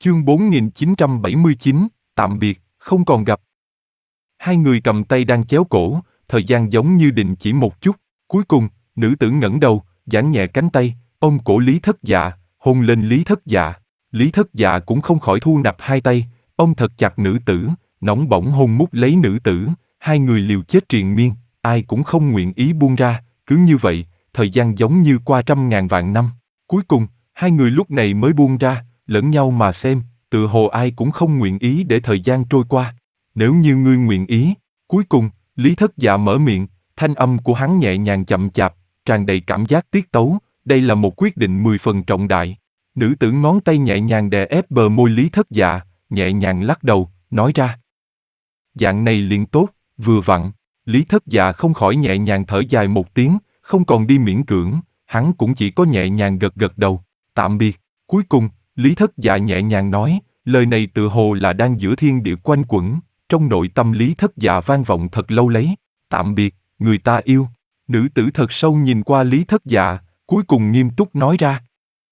Chương 4979, tạm biệt, không còn gặp. Hai người cầm tay đang chéo cổ, thời gian giống như đình chỉ một chút. Cuối cùng, nữ tử ngẩng đầu, giãn nhẹ cánh tay, ôm cổ Lý Thất Dạ, hôn lên Lý Thất Dạ. Lý Thất Dạ cũng không khỏi thu nạp hai tay, ôm thật chặt nữ tử, nóng bỏng hôn mút lấy nữ tử. Hai người liều chết triền miên, ai cũng không nguyện ý buông ra. Cứ như vậy, thời gian giống như qua trăm ngàn vạn năm. Cuối cùng, hai người lúc này mới buông ra, lẫn nhau mà xem, tựa hồ ai cũng không nguyện ý để thời gian trôi qua. Nếu như ngươi nguyện ý. Cuối cùng, Lý Thất Dạ mở miệng, thanh âm của hắn nhẹ nhàng chậm chạp, tràn đầy cảm giác tiết tấu, đây là một quyết định 10 phần trọng đại. Nữ tử ngón tay nhẹ nhàng đè ép bờ môi Lý Thất Dạ, nhẹ nhàng lắc đầu, nói ra. Dạng này liền tốt, vừa vặn. Lý Thất Dạ không khỏi nhẹ nhàng thở dài một tiếng, không còn đi miễn cưỡng, hắn cũng chỉ có nhẹ nhàng gật gật đầu, tạm biệt. Cuối cùng, Lý Thất Dạ nhẹ nhàng nói, lời này tựa hồ là đang giữa thiên địa quanh quẩn, trong nội tâm Lý Thất Dạ vang vọng thật lâu lấy, tạm biệt, người ta yêu. Nữ tử thật sâu nhìn qua Lý Thất Dạ, cuối cùng nghiêm túc nói ra.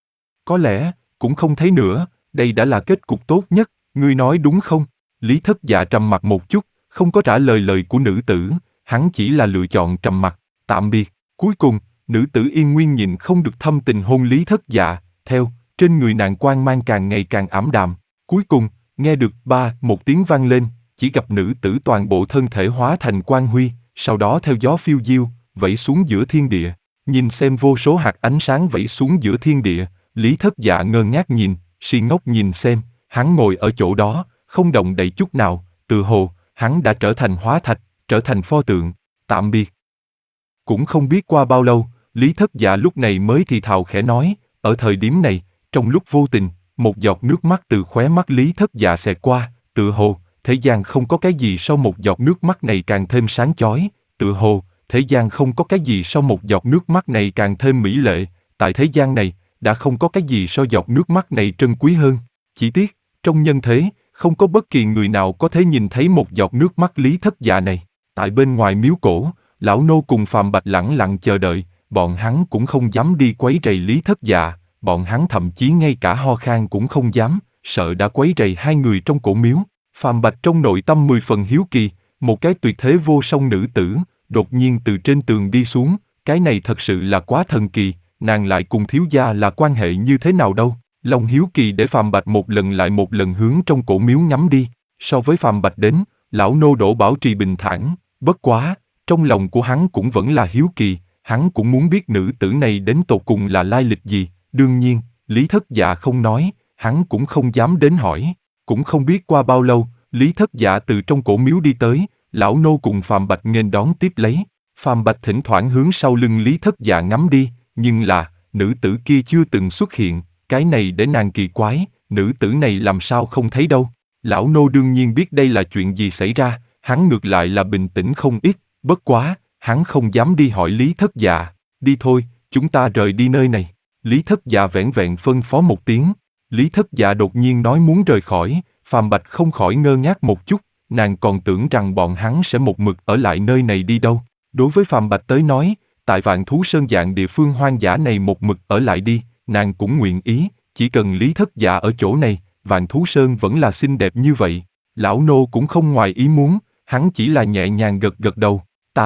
Có lẽ, cũng không thấy nữa, đây đã là kết cục tốt nhất, ngươi nói đúng không? Lý Thất Dạ trầm mặc một chút, không có trả lời lời của nữ tử, hắn chỉ là lựa chọn trầm mặc, tạm biệt. Cuối cùng, nữ tử yên nguyên nhìn không được thâm tình hôn Lý Thất Dạ, theo, trên người nàng quang mang càng ngày càng ảm đạm. Cuối cùng, nghe được một tiếng vang lên, chỉ gặp nữ tử toàn bộ thân thể hóa thành quang huy, sau đó theo gió phiêu diêu, vẩy xuống giữa thiên địa. Nhìn xem vô số hạt ánh sáng vẩy xuống giữa thiên địa, Lý Thất Dạ ngơ ngác nhìn, si ngốc nhìn xem, hắn ngồi ở chỗ đó, không động đậy chút nào, tự hồ, hắn đã trở thành hóa thạch, trở thành pho tượng, tạm biệt. Cũng không biết qua bao lâu, Lý Thất Dạ lúc này mới thì thào khẽ nói, ở thời điểm này, trong lúc vô tình, một giọt nước mắt từ khóe mắt Lý Thất Dạ xẹt qua, tự hồ, thế gian không có cái gì sau một giọt nước mắt này càng thêm sáng chói, tự hồ, thế gian không có cái gì sau một giọt nước mắt này càng thêm mỹ lệ, tại thế gian này, đã không có cái gì so giọt nước mắt này trân quý hơn. Chỉ tiếc, trong nhân thế, không có bất kỳ người nào có thể nhìn thấy một giọt nước mắt Lý Thất Dạ này. Tại bên ngoài miếu cổ, lão nô cùng Phàm Bạch lẳng lặng chờ đợi, bọn hắn cũng không dám đi quấy rầy Lý Thất Dạ, bọn hắn thậm chí ngay cả ho khan cũng không dám, sợ đã quấy rầy hai người trong cổ miếu. Phàm Bạch trong nội tâm 10 phần hiếu kỳ, một cái tuyệt thế vô song nữ tử, đột nhiên từ trên tường đi xuống, cái này thật sự là quá thần kỳ, nàng lại cùng thiếu gia là quan hệ như thế nào đâu. Lòng hiếu kỳ để Phàm Bạch một lần lại một lần hướng trong cổ miếu ngắm đi, so với Phàm Bạch đến, lão nô Đỗ Bảo Trì bình thản, bất quá, trong lòng của hắn cũng vẫn là hiếu kỳ, hắn cũng muốn biết nữ tử này đến tột cùng là lai lịch gì, đương nhiên, Lý Thất Dạ không nói, hắn cũng không dám đến hỏi, cũng không biết qua bao lâu, Lý Thất Dạ từ trong cổ miếu đi tới, lão nô cùng Phàm Bạch nghênh đón tiếp lấy, Phàm Bạch thỉnh thoảng hướng sau lưng Lý Thất Dạ ngắm đi, nhưng là, nữ tử kia chưa từng xuất hiện, cái này để nàng kỳ quái, nữ tử này làm sao không thấy đâu. Lão nô đương nhiên biết đây là chuyện gì xảy ra, hắn ngược lại là bình tĩnh không ít, bất quá, hắn không dám đi hỏi Lý Thất Dạ, đi thôi, chúng ta rời đi nơi này. Lý Thất Dạ vẻn vẹn phân phó một tiếng, Lý Thất Dạ đột nhiên nói muốn rời khỏi, Phàm Bạch không khỏi ngơ ngác một chút, nàng còn tưởng rằng bọn hắn sẽ một mực ở lại nơi này đi đâu. Đối với Phàm Bạch tới nói, tại Vạn Thú Sơn dạng địa phương hoang dã này một mực ở lại đi, nàng cũng nguyện ý, chỉ cần Lý Thất Dạ ở chỗ này, Vạn Thú Sơn vẫn là xinh đẹp như vậy. Lão nô cũng không ngoài ý muốn, hắn chỉ là nhẹ nhàng gật gật đầu,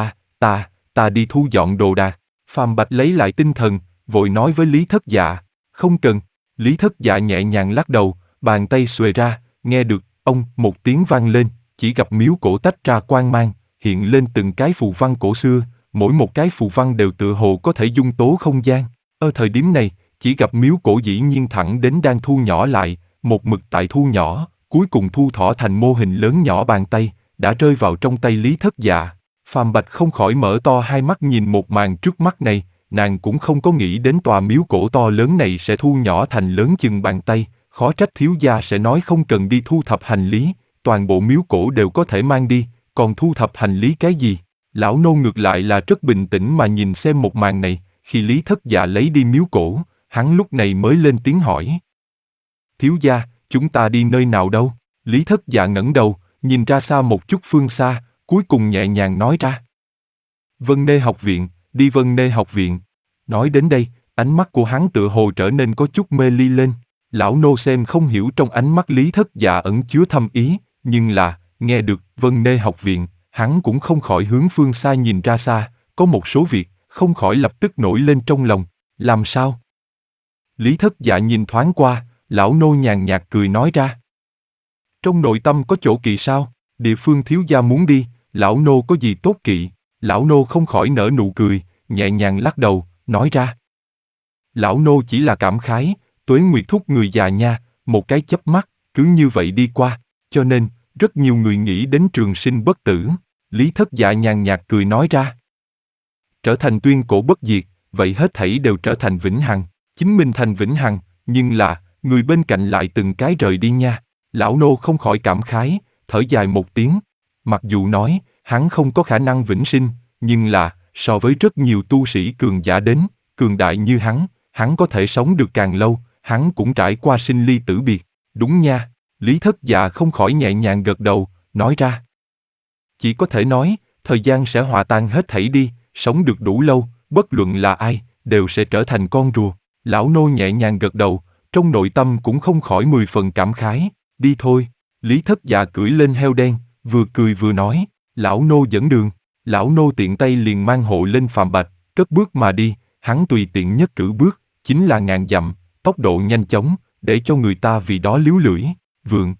ta đi thu dọn đồ đạc. Phàm Bạch lấy lại tinh thần, vội nói với Lý Thất Dạ, không cần. Lý Thất Dạ nhẹ nhàng lắc đầu, bàn tay xuề ra, nghe được, ông, một tiếng vang lên, chỉ gặp miếu cổ tách ra quang mang, hiện lên từng cái phù văn cổ xưa, mỗi một cái phù văn đều tựa hồ có thể dung tố không gian. Ở thời điểm này, chỉ gặp miếu cổ dĩ nhiên thẳng đến đang thu nhỏ lại, một mực tại thu nhỏ, cuối cùng thu thỏ thành mô hình lớn nhỏ bàn tay, đã rơi vào trong tay Lý Thất Dạ. Phàm Bạch không khỏi mở to hai mắt nhìn một màn trước mắt này, nàng cũng không có nghĩ đến tòa miếu cổ to lớn này sẽ thu nhỏ thành lớn chừng bàn tay, khó trách thiếu gia sẽ nói không cần đi thu thập hành lý, toàn bộ miếu cổ đều có thể mang đi, còn thu thập hành lý cái gì? Lão nô ngược lại là rất bình tĩnh mà nhìn xem một màn này, khi Lý Thất Dạ lấy đi miếu cổ, hắn lúc này mới lên tiếng hỏi. Thiếu gia, chúng ta đi nơi nào đâu? Lý Thất Dạ ngẩng đầu, nhìn ra xa một chút phương xa, cuối cùng nhẹ nhàng nói ra. Vân Nê học viện, đi Vân Nê học viện. Nói đến đây, ánh mắt của hắn tựa hồ trở nên có chút mê ly lên. Lão nô xem không hiểu trong ánh mắt Lý Thất Dạ ẩn chứa thâm ý, nhưng là, nghe được Vân Nê học viện, hắn cũng không khỏi hướng phương xa nhìn ra xa, có một số việc, không khỏi lập tức nổi lên trong lòng. Làm sao? Lý Thất Dạ nhìn thoáng qua, lão nô nhàn nhạt cười nói ra. Trong nội tâm có chỗ kỵ sao? Địa phương thiếu gia muốn đi, lão nô có gì tốt kỵ? Lão nô không khỏi nở nụ cười, nhẹ nhàng lắc đầu, nói ra. Lão nô chỉ là cảm khái, Tuế Nguyệt thúc người già nha, một cái chớp mắt, cứ như vậy đi qua, cho nên, rất nhiều người nghĩ đến trường sinh bất tử. Lý Thất Dạ nhàn nhạt cười nói ra. Trở thành tuyên cổ bất diệt, vậy hết thảy đều trở thành vĩnh hằng, chính mình thành vĩnh hằng, nhưng là, người bên cạnh lại từng cái rời đi nha. Lão nô không khỏi cảm khái, thở dài một tiếng. Mặc dù nói, hắn không có khả năng vĩnh sinh, nhưng là, so với rất nhiều tu sĩ cường giả đến, cường đại như hắn có thể sống được càng lâu, hắn cũng trải qua sinh ly tử biệt. Đúng nha, Lý Thất Dạ không khỏi nhẹ nhàng gật đầu, nói ra. Chỉ có thể nói, thời gian sẽ hòa tan hết thảy đi, sống được đủ lâu, bất luận là ai, đều sẽ trở thành con rùa. Lão nô nhẹ nhàng gật đầu, trong nội tâm cũng không khỏi 10 phần cảm khái. Đi thôi. Lý Thất Dạ cưỡi lên heo đen, vừa cười vừa nói, lão nô dẫn đường. Lão nô tiện tay liền mang hộ lên Phàm Bạch, cất bước mà đi, hắn tùy tiện nhất cử bước, chính là ngàn dặm, tốc độ nhanh chóng, để cho người ta vì đó líu lưỡi. Vượng.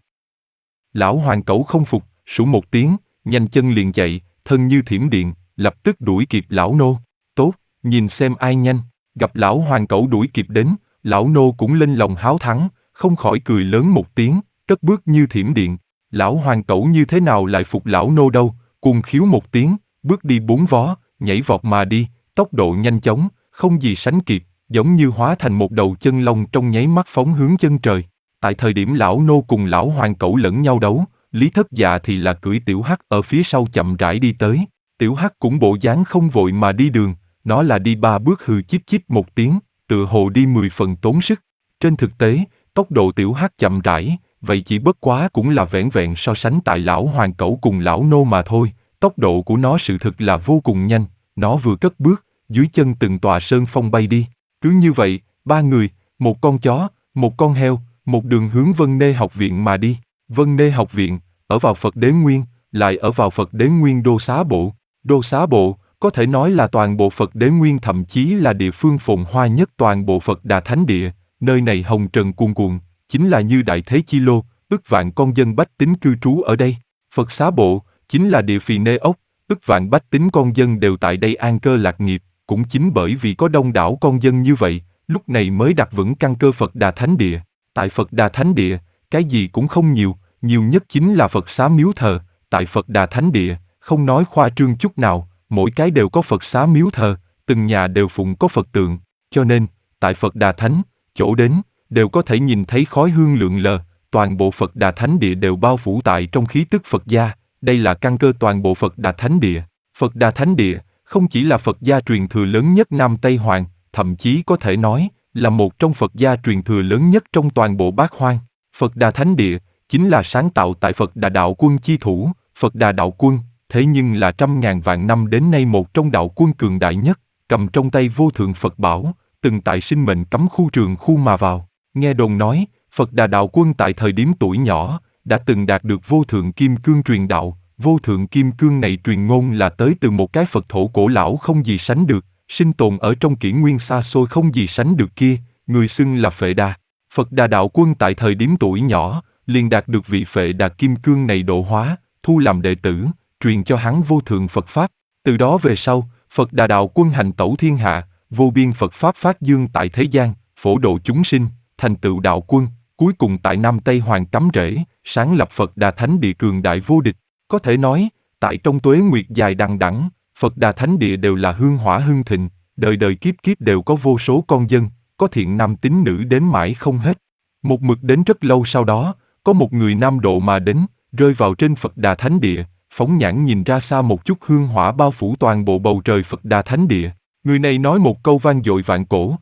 Lão hoàng cẩu không phục, sủa một tiếng, nhanh chân liền chạy, thân như thiểm điện, lập tức đuổi kịp lão nô. Tốt, nhìn xem ai nhanh. Gặp lão hoàng cẩu đuổi kịp đến, lão nô cũng lên lòng háo thắng, không khỏi cười lớn một tiếng, cất bước như thiểm điện. Lão hoàng cẩu như thế nào lại phục lão nô đâu, cuồng khiếu một tiếng, bước đi 4 vó, nhảy vọt mà đi, tốc độ nhanh chóng, không gì sánh kịp, giống như hóa thành một đầu chân long trong nháy mắt phóng hướng chân trời. Tại thời điểm lão nô cùng lão hoàng cẩu lẫn nhau đấu, Lý Thất Dạ thì là cưỡi tiểu hắc ở phía sau chậm rãi đi tới. Tiểu hắc cũng bộ dáng không vội mà đi đường, nó là đi 3 bước hừ chíp chíp một tiếng, tựa hồ đi 10 phần tốn sức. Trên thực tế, tốc độ tiểu hắc chậm rãi, vậy chỉ bất quá cũng là vẻn vẹn so sánh tại lão hoàng cẩu cùng lão nô mà thôi. Tốc độ của nó sự thực là vô cùng nhanh, nó vừa cất bước, dưới chân từng tòa sơn phong bay đi. Cứ như vậy, 3 người, một con chó, một con heo, một đường hướng Vân Nê học viện mà đi. Vân Nê học viện, ở vào Phật Đế Nguyên, lại ở vào Phật Đế Nguyên Đô Xá Bộ. Đô Xá Bộ, có thể nói là toàn bộ Phật Đế Nguyên, thậm chí là địa phương phồn hoa nhất toàn bộ Phật Đà Thánh Địa. Nơi này hồng trần cuồn cuộn, chính là như đại thế chi lô, ức vạn con dân bách tính cư trú ở đây. Phật Xá Bộ, chính là địa phì nê ốc, ức vạn bách tính con dân đều tại đây an cơ lạc nghiệp. Cũng chính bởi vì có đông đảo con dân như vậy, lúc này mới đặt vững căn cơ Phật Đà Thánh Địa. Tại Phật Đà Thánh Địa, cái gì cũng không nhiều, nhiều nhất chính là Phật xá miếu thờ. Tại Phật Đà Thánh Địa, không nói khoa trương chút nào, mỗi cái đều có Phật xá miếu thờ, từng nhà đều phụng có Phật tượng. Cho nên, tại Phật Đà Thánh, chỗ đến, đều có thể nhìn thấy khói hương lượn lờ, toàn bộ Phật Đà Thánh Địa đều bao phủ tại trong khí tức Phật gia, đây là căn cơ toàn bộ Phật Đà Thánh Địa. Phật Đà Thánh Địa, không chỉ là Phật gia truyền thừa lớn nhất Nam Tây Hoàng, thậm chí có thể nói, là một trong Phật gia truyền thừa lớn nhất trong toàn bộ Bát Hoang. Phật Đà Thánh Địa, chính là sáng tạo tại Phật Đà Đạo Quân chi thủ, Phật Đà Đạo Quân, thế nhưng là trăm ngàn vạn năm đến nay một trong đạo quân cường đại nhất, cầm trong tay vô thượng Phật bảo, từng tại sinh mệnh cấm khu trường khu mà vào. Nghe đồn nói, Phật Đà Đạo Quân tại thời điểm tuổi nhỏ, đã từng đạt được vô thượng kim cương truyền đạo. Vô thượng kim cương này truyền ngôn là tới từ một cái Phật thổ cổ lão không gì sánh được, sinh tồn ở trong kỷ nguyên xa xôi không gì sánh được kia, người xưng là Phệ Đà. Phật Đà Đạo Quân tại thời điểm tuổi nhỏ, liền đạt được vị Phệ Đà kim cương này độ hóa, thu làm đệ tử, truyền cho hắn vô thượng Phật Pháp. Từ đó về sau, Phật Đà Đạo Quân hành tẩu thiên hạ, vô biên Phật Pháp phát dương tại thế gian, phổ độ chúng sinh, thành tựu đạo quân, cuối cùng tại Nam Tây Hoàng cắm rễ, sáng lập Phật Đà Thánh Địa cường đại vô địch. Có thể nói, tại trong tuế nguyệt dài đằng đẵng, Phật Đà Thánh Địa đều là hương hỏa hưng thịnh, đời đời kiếp kiếp đều có vô số con dân, có thiện nam tín nữ đến mãi không hết. Một mực đến rất lâu sau đó, có một người Nam Độ mà đến, rơi vào trên Phật Đà Thánh Địa, phóng nhãn nhìn ra xa một chút hương hỏa bao phủ toàn bộ bầu trời Phật Đà Thánh Địa. Người này nói một câu vang dội vạn cổ,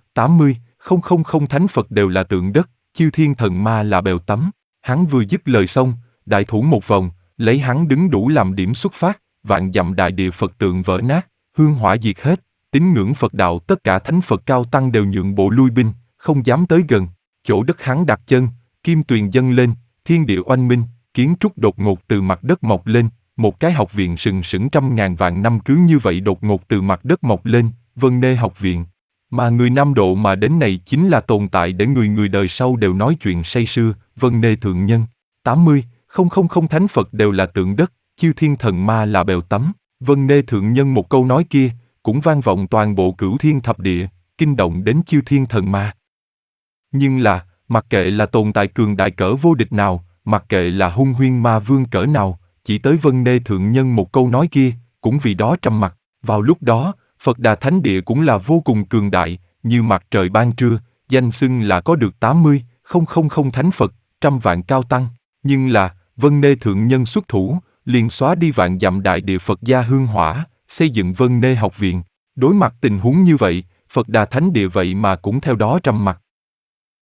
80,000 thánh Phật đều là tượng đất, chư thiên thần ma là bèo tắm. Hắn vừa dứt lời xong, đại thủ một vòng, lấy hắn đứng đủ làm điểm xuất phát, vạn dặm đại địa Phật tượng vỡ nát, hương hỏa diệt hết, tín ngưỡng Phật đạo tất cả thánh Phật cao tăng đều nhượng bộ lui binh, không dám tới gần. chỗ đất hắn đặt chân, kim tuyền dâng lên, thiên địa oanh minh, kiến trúc đột ngột từ mặt đất mọc lên, một cái học viện sừng sững trăm ngàn vạn năm cứ như vậy đột ngột từ mặt đất mọc lên, Vân Nê học viện. Mà người Nam Độ mà đến này chính là tồn tại để người đời sau đều nói chuyện say sưa, Vân Nê thượng nhân. 80, không thánh Phật đều là tượng đất, chư thiên thần ma là bèo tắm. Vân Nê thượng nhân một câu nói kia, cũng vang vọng toàn bộ cửu thiên thập địa, kinh động đến chư thiên thần ma. Nhưng là, mặc kệ là tồn tại cường đại cỡ vô địch nào, mặc kệ là hung huyên ma vương cỡ nào, chỉ tới Vân Nê thượng nhân một câu nói kia, cũng vì đó trầm mặc. Vào lúc đó, Phật Đà Thánh Địa cũng là vô cùng cường đại, như mặt trời ban trưa, danh xưng là có được 80, không thánh Phật, trăm vạn cao tăng. Nhưng là, Vân Nê thượng nhân xuất thủ, liền xóa đi vạn dặm đại địa Phật gia hương hỏa, xây dựng Vân Nê học viện. Đối mặt tình huống như vậy, Phật Đà Thánh Địa vậy mà cũng theo đó trầm mặc.